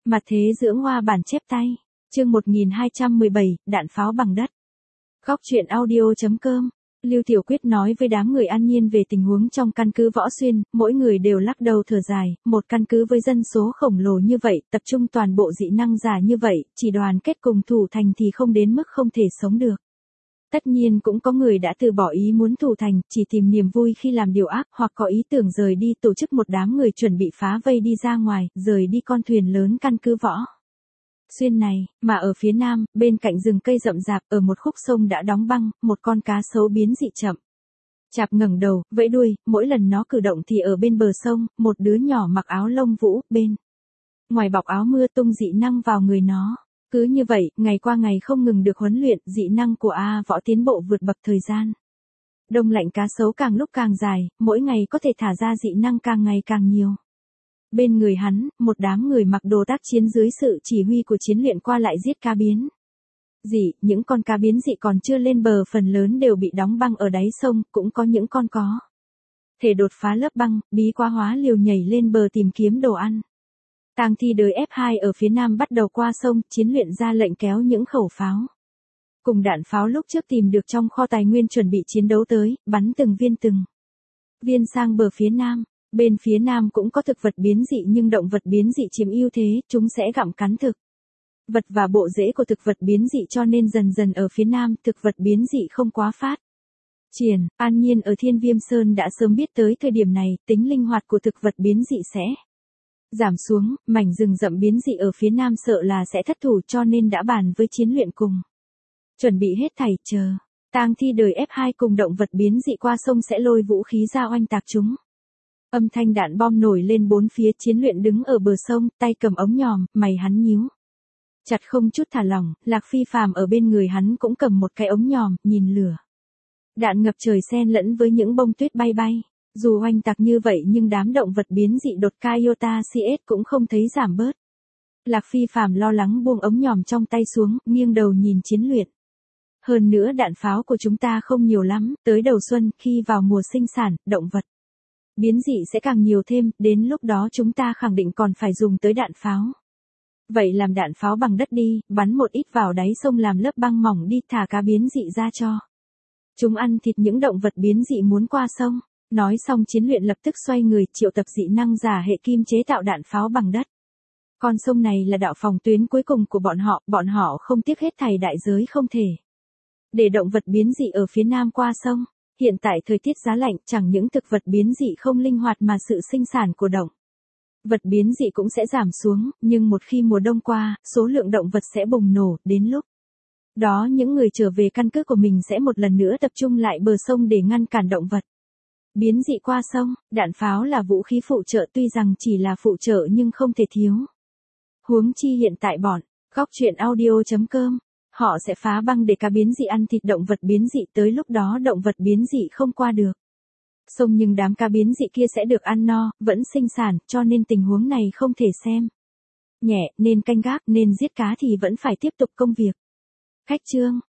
Mặt thế dưỡng hoa bản chép tay. Chương 1217, đạn pháo bằng đất. Góc truyện audio.com. Lưu Tiểu Quyết nói với đám người An Nhiên về tình huống trong căn cứ Võ Xuyên, mỗi người đều lắc đầu thở dài, một căn cứ với dân số khổng lồ như vậy, tập trung toàn bộ dị năng giả như vậy, chỉ đoàn kết cùng thủ thành thì không đến mức không thể sống được. Tất nhiên cũng có người đã từ bỏ ý muốn thủ thành, chỉ tìm niềm vui khi làm điều ác, hoặc có ý tưởng rời đi tổ chức một đám người chuẩn bị phá vây đi ra ngoài, rời đi con thuyền lớn căn cứ Võ Xuyên này, mà ở phía nam, bên cạnh rừng cây rậm rạp, ở một khúc sông đã đóng băng, một con cá sấu biến dị chậm chạp ngẩng đầu, vẫy đuôi, mỗi lần nó cử động thì ở bên bờ sông, một đứa nhỏ mặc áo lông vũ, bên ngoài bọc áo mưa tung dị năng vào người nó. Cứ như vậy, ngày qua ngày không ngừng được huấn luyện, dị năng của A Võ tiến bộ vượt bậc thời gian. Đông lạnh cá sấu càng lúc càng dài, mỗi ngày có thể thả ra dị năng càng ngày càng nhiều. Bên người hắn, một đám người mặc đồ tác chiến dưới sự chỉ huy của chiến luyện qua lại giết cá biến dị, những con cá biến dị còn chưa lên bờ phần lớn đều bị đóng băng ở đáy sông, cũng có những con có thể đột phá lớp băng, bí quá hóa liều nhảy lên bờ tìm kiếm đồ ăn. Tang thi đời F2 ở phía nam bắt đầu qua sông, chiến luyện ra lệnh kéo những khẩu pháo cùng đạn pháo lúc trước tìm được trong kho tài nguyên chuẩn bị chiến đấu tới, bắn từng viên sang bờ phía nam. Bên phía nam cũng có thực vật biến dị nhưng động vật biến dị chiếm ưu thế, chúng sẽ gặm cắn thực vật và bộ rễ của thực vật biến dị, cho nên dần dần ở phía nam, thực vật biến dị không quá phát triển. An Nhiên ở Thiên Viêm Sơn đã sớm biết tới thời điểm này, tính linh hoạt của thực vật biến dị sẽ giảm xuống, mảnh rừng rậm biến dị ở phía nam sợ là sẽ thất thủ, cho nên đã bàn với chiến luyện cùng chuẩn bị hết thảy, chờ tang thi đời F2 cùng động vật biến dị qua sông sẽ lôi vũ khí ra oanh tạc chúng. Âm thanh đạn bom nổi lên bốn phía, chiến luyện đứng ở bờ sông, tay cầm ống nhòm, mày hắn nhíu chặt không chút thả lỏng. Lạc Phi Phàm ở bên người hắn cũng cầm một cái ống nhòm, nhìn lửa đạn ngập trời xen lẫn với những bông tuyết bay bay. Dù oanh tạc như vậy nhưng đám động vật biến dị đột Kaiota CS cũng không thấy giảm bớt. Lạc Phi Phàm lo lắng buông ống nhòm trong tay xuống, nghiêng đầu nhìn chiến luyện. Hơn nữa đạn pháo của chúng ta không nhiều lắm, tới đầu xuân, khi vào mùa sinh sản, động vật biến dị sẽ càng nhiều thêm, đến lúc đó chúng ta khẳng định còn phải dùng tới đạn pháo. Vậy làm đạn pháo bằng đất đi, bắn một ít vào đáy sông làm lớp băng mỏng đi, thả cá biến dị ra cho chúng ăn thịt những động vật biến dị muốn qua sông. Nói xong chiến luyện lập tức xoay người, triệu tập dị năng giả hệ kim chế tạo đạn pháo bằng đất. Con sông này là đạo phòng tuyến cuối cùng của bọn họ không tiếc hết thảy đại giới không thể để động vật biến dị ở phía nam qua sông. Hiện tại thời tiết giá lạnh, chẳng những thực vật biến dị không linh hoạt mà sự sinh sản của động vật biến dị cũng sẽ giảm xuống, nhưng một khi mùa đông qua, số lượng động vật sẽ bùng nổ, đến lúc đó những người trở về căn cứ của mình sẽ một lần nữa tập trung lại bờ sông để ngăn cản động vật biến dị qua sông. Đạn pháo là vũ khí phụ trợ, tuy rằng chỉ là phụ trợ nhưng không thể thiếu. Huống chi hiện tại bọn góc truyện audio.com, họ sẽ phá băng để cá biến dị ăn thịt động vật biến dị, tới lúc đó động vật biến dị không qua được sông nhưng đám cá biến dị kia sẽ được ăn no, vẫn sinh sản, cho nên tình huống này không thể xem nhẹ, nên canh gác, nên giết cá thì vẫn phải tiếp tục công việc. Khách chương.